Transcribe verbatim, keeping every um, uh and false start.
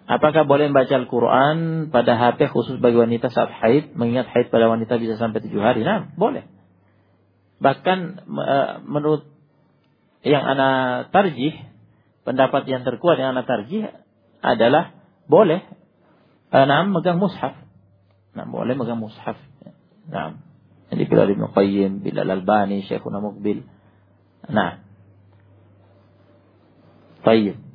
Apakah boleh membaca Al-Quran pada H P khusus bagi wanita saat haid? Mengingat haid pada wanita bisa sampai tujuh hari. Nah, boleh. Bahkan menurut yang ana tarjih, pendapat yang terkuat yang ana tarjih adalah boleh nah, megang mushaf. Nah, boleh megang mushaf. Nah, jadi bila Ibnu Qayyim, bila Al-Albani, Syekhuna Muqbil. Nah, baik.